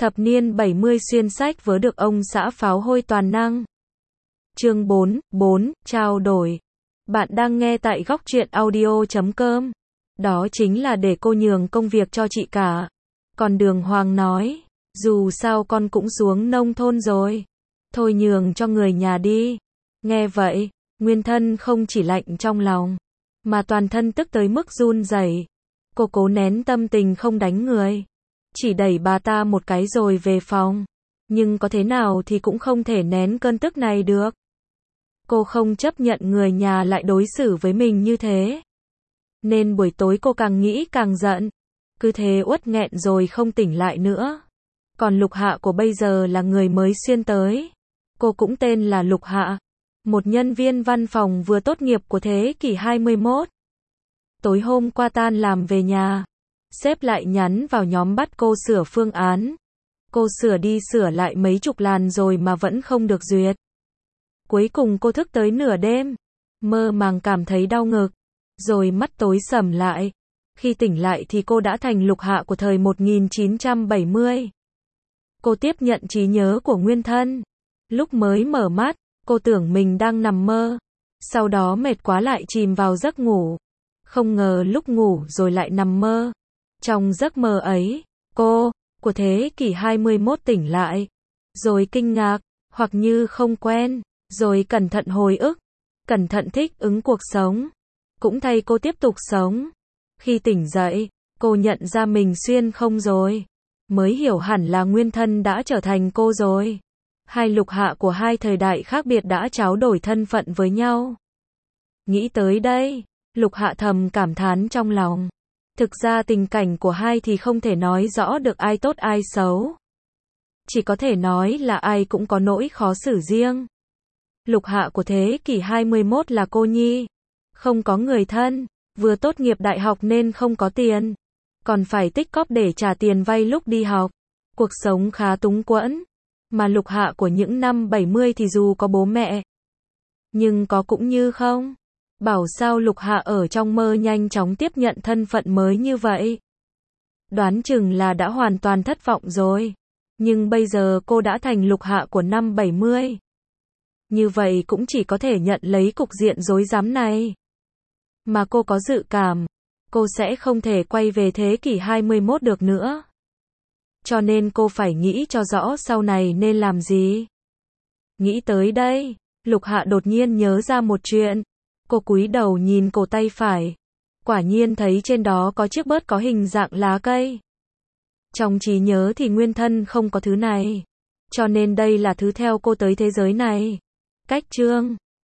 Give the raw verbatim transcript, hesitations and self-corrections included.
Thập niên bảy mươi xuyên sách vớ được ông xã pháo hôi toàn năng. Chương bốn, bốn, trao đổi. Bạn đang nghe tại góc truyện audio chấm com. Đó chính là để cô nhường công việc cho chị cả. Còn Đường Hoàng nói, dù sao con cũng xuống nông thôn rồi. Thôi nhường cho người nhà đi. Nghe vậy, Nguyên Thân không chỉ lạnh trong lòng, mà toàn thân tức tới mức run rẩy. Cô cố nén tâm tình không đánh người, chỉ đẩy bà ta một cái rồi về phòng. Nhưng có thế nào thì cũng không thể nén cơn tức này được. Cô không chấp nhận người nhà lại đối xử với mình như thế. Nên buổi tối cô càng nghĩ càng giận. Cứ thế uất nghẹn rồi không tỉnh lại nữa. Còn Lục Hạ của bây giờ là người mới xuyên tới. Cô cũng tên là Lục Hạ, một nhân viên văn phòng vừa tốt nghiệp của thế kỷ hai mươi mốt. Tối hôm qua tan làm về nhà, sếp lại nhắn vào nhóm bắt cô sửa phương án. Cô sửa đi sửa lại mấy chục làn rồi mà vẫn không được duyệt. Cuối cùng cô thức tới nửa đêm, mơ màng cảm thấy đau ngực, rồi mắt tối sầm lại. Khi tỉnh lại thì cô đã thành Lục Hạ của thời một nghìn chín trăm bảy mươi. Cô tiếp nhận trí nhớ của Nguyên Thân. Lúc mới mở mắt, cô tưởng mình đang nằm mơ. Sau đó mệt quá lại chìm vào giấc ngủ. Không ngờ lúc ngủ rồi lại nằm mơ. Trong giấc mơ ấy, cô, của thế kỷ hai mươi mốt tỉnh lại. Rồi kinh ngạc, hoặc như không quen, rồi cẩn thận hồi ức, cẩn thận thích ứng cuộc sống. Cũng thay cô tiếp tục sống. Khi tỉnh dậy, cô nhận ra mình xuyên không rồi. Mới hiểu hẳn là Nguyên Thân đã trở thành cô rồi. Hai Lục Hạ của hai thời đại khác biệt đã tráo đổi thân phận với nhau. Nghĩ tới đây, Lục Hạ thầm cảm thán trong lòng. Thực ra tình cảnh của hai thì không thể nói rõ được ai tốt ai xấu. Chỉ có thể nói là ai cũng có nỗi khó xử riêng. Lục Hạ của thế kỷ hai mươi mốt là cô nhi, không có người thân, vừa tốt nghiệp đại học nên không có tiền, còn phải tích cóp để trả tiền vay lúc đi học. Cuộc sống khá túng quẫn. Mà Lục Hạ của những năm bảy mươi thì dù có bố mẹ, nhưng có cũng như không. Bảo sao Lục Hạ ở trong mơ nhanh chóng tiếp nhận thân phận mới như vậy. Đoán chừng là đã hoàn toàn thất vọng rồi. Nhưng bây giờ cô đã thành Lục Hạ của năm bảy mươi. Như vậy cũng chỉ có thể nhận lấy cục diện rối rắm này. Mà cô có dự cảm, cô sẽ không thể quay về thế kỷ hai mươi mốt được nữa. Cho nên cô phải nghĩ cho rõ sau này nên làm gì. Nghĩ tới đây, Lục Hạ đột nhiên nhớ ra một chuyện. Cô cúi đầu nhìn cổ tay phải. Quả nhiên thấy trên đó có chiếc bớt có hình dạng lá cây. Trong trí nhớ thì Nguyên Thân không có thứ này. Cho nên đây là thứ theo cô tới thế giới này. Cách chương